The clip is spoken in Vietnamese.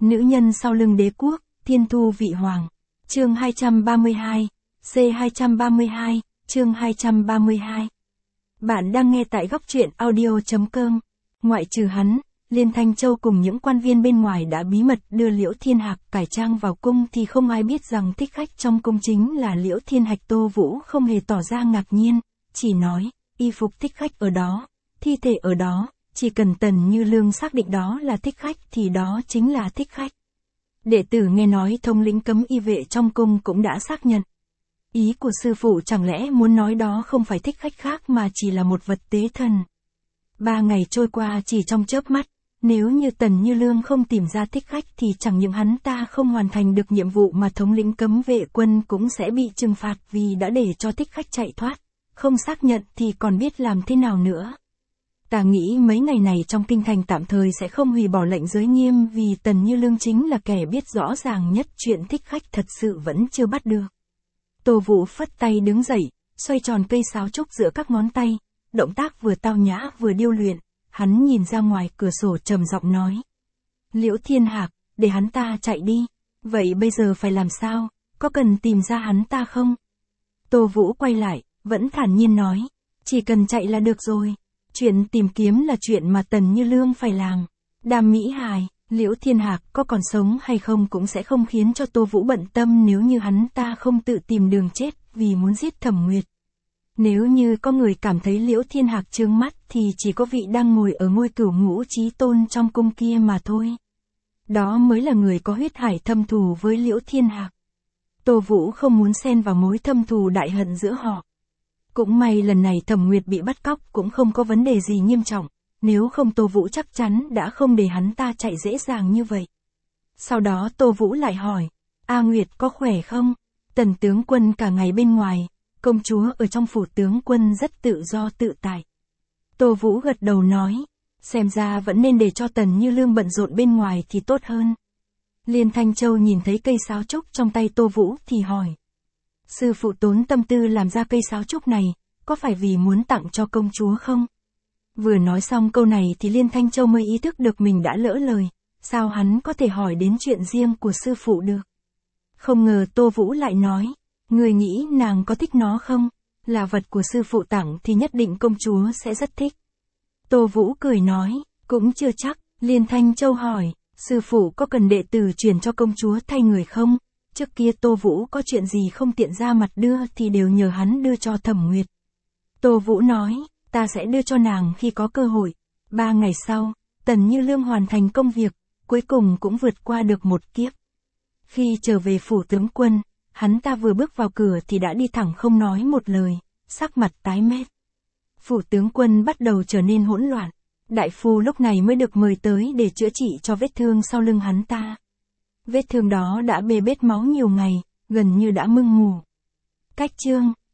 Nữ nhân sau lưng đế quốc, thiên thu vị hoàng. Chương 232, C232, chương 232. Bạn đang nghe tại góc truyện audio.com. Ngoại trừ hắn, Liên Thanh Châu cùng những quan viên bên ngoài đã bí mật đưa Liễu Thiên Hạc cải trang vào cung thì không ai biết rằng thích khách trong cung chính là Liễu Thiên Hạc. Tô Vũ không hề tỏ ra ngạc nhiên, chỉ nói, y phục thích khách ở đó, thi thể ở đó, chỉ cần Tần Như Lương xác định đó là thích khách thì đó chính là thích khách. Đệ tử nghe nói thống lĩnh cấm y vệ trong cung cũng đã xác nhận. Ý của sư phụ chẳng lẽ muốn nói đó không phải thích khách khác mà chỉ là một vật tế thần. 3 ngày trôi qua chỉ trong chớp mắt, nếu như Tần Như Lương không tìm ra thích khách thì chẳng những hắn ta không hoàn thành được nhiệm vụ mà thống lĩnh cấm vệ quân cũng sẽ bị trừng phạt vì đã để cho thích khách chạy thoát. Không xác nhận thì còn biết làm thế nào nữa. Ta nghĩ mấy ngày này trong kinh thành tạm thời sẽ không hủy bỏ lệnh giới nghiêm vì Tần Như Lương chính là kẻ biết rõ ràng nhất chuyện thích khách thật sự vẫn chưa bắt được. Tô Vũ phất tay đứng dậy, xoay tròn cây sáo trúc giữa các ngón tay, động tác vừa tao nhã vừa điêu luyện, hắn nhìn ra ngoài cửa sổ trầm giọng nói. Liễu Thiên Hạc, để hắn ta chạy đi, vậy bây giờ phải làm sao, có cần tìm ra hắn ta không? Tô Vũ quay lại, vẫn thản nhiên nói, chỉ cần chạy là được rồi. Chuyện tìm kiếm là chuyện mà Tần Như Lương phải làm. Đàm Mỹ Hài, Liễu Thiên Hạc có còn sống hay không cũng sẽ không khiến cho Tô Vũ bận tâm nếu như hắn ta không tự tìm đường chết vì muốn giết Thẩm Nguyệt. Nếu như có người cảm thấy Liễu Thiên Hạc trướng mắt thì chỉ có vị đang ngồi ở ngôi cửu ngũ chí tôn trong cung kia mà thôi. Đó mới là người có huyết hải thâm thù với Liễu Thiên Hạc. Tô Vũ không muốn xen vào mối thâm thù đại hận giữa họ. Cũng may lần này Thẩm Nguyệt bị bắt cóc cũng không có vấn đề gì nghiêm trọng, nếu không Tô Vũ chắc chắn đã không để hắn ta chạy dễ dàng như vậy. Sau đó Tô Vũ lại hỏi, A Nguyệt có khỏe không? Tần tướng quân cả ngày bên ngoài, công chúa ở trong phủ tướng quân rất tự do tự tại. Tô Vũ gật đầu nói, xem ra vẫn nên để cho Tần Như Lương bận rộn bên ngoài thì tốt hơn. Liên Thanh Châu nhìn thấy cây sáo trúc trong tay Tô Vũ thì hỏi. Sư phụ tốn tâm tư làm ra cây sáo trúc này, có phải vì muốn tặng cho công chúa không? Vừa nói xong câu này thì Liên Thanh Châu mới ý thức được mình đã lỡ lời, sao hắn có thể hỏi đến chuyện riêng của sư phụ được? Không ngờ Tô Vũ lại nói, người nghĩ nàng có thích nó không? Là vật của sư phụ tặng thì nhất định công chúa sẽ rất thích. Tô Vũ cười nói, cũng chưa chắc. Liên Thanh Châu hỏi, sư phụ có cần đệ tử truyền cho công chúa thay người không? Trước kia Tô Vũ có chuyện gì không tiện ra mặt đưa thì đều nhờ hắn đưa cho Thẩm Nguyệt. Tô Vũ nói, ta sẽ đưa cho nàng khi có cơ hội. 3 ngày sau, Tần Như Lương hoàn thành công việc, cuối cùng cũng vượt qua được một kiếp. Khi trở về phủ tướng quân, hắn ta vừa bước vào cửa thì đã đi thẳng không nói một lời, sắc mặt tái mét. Phủ tướng quân bắt đầu trở nên hỗn loạn. Đại phu lúc này mới được mời tới để chữa trị cho vết thương sau lưng hắn ta. Vết thương đó đã bê bết máu nhiều ngày, gần như đã mưng mù. Cách chương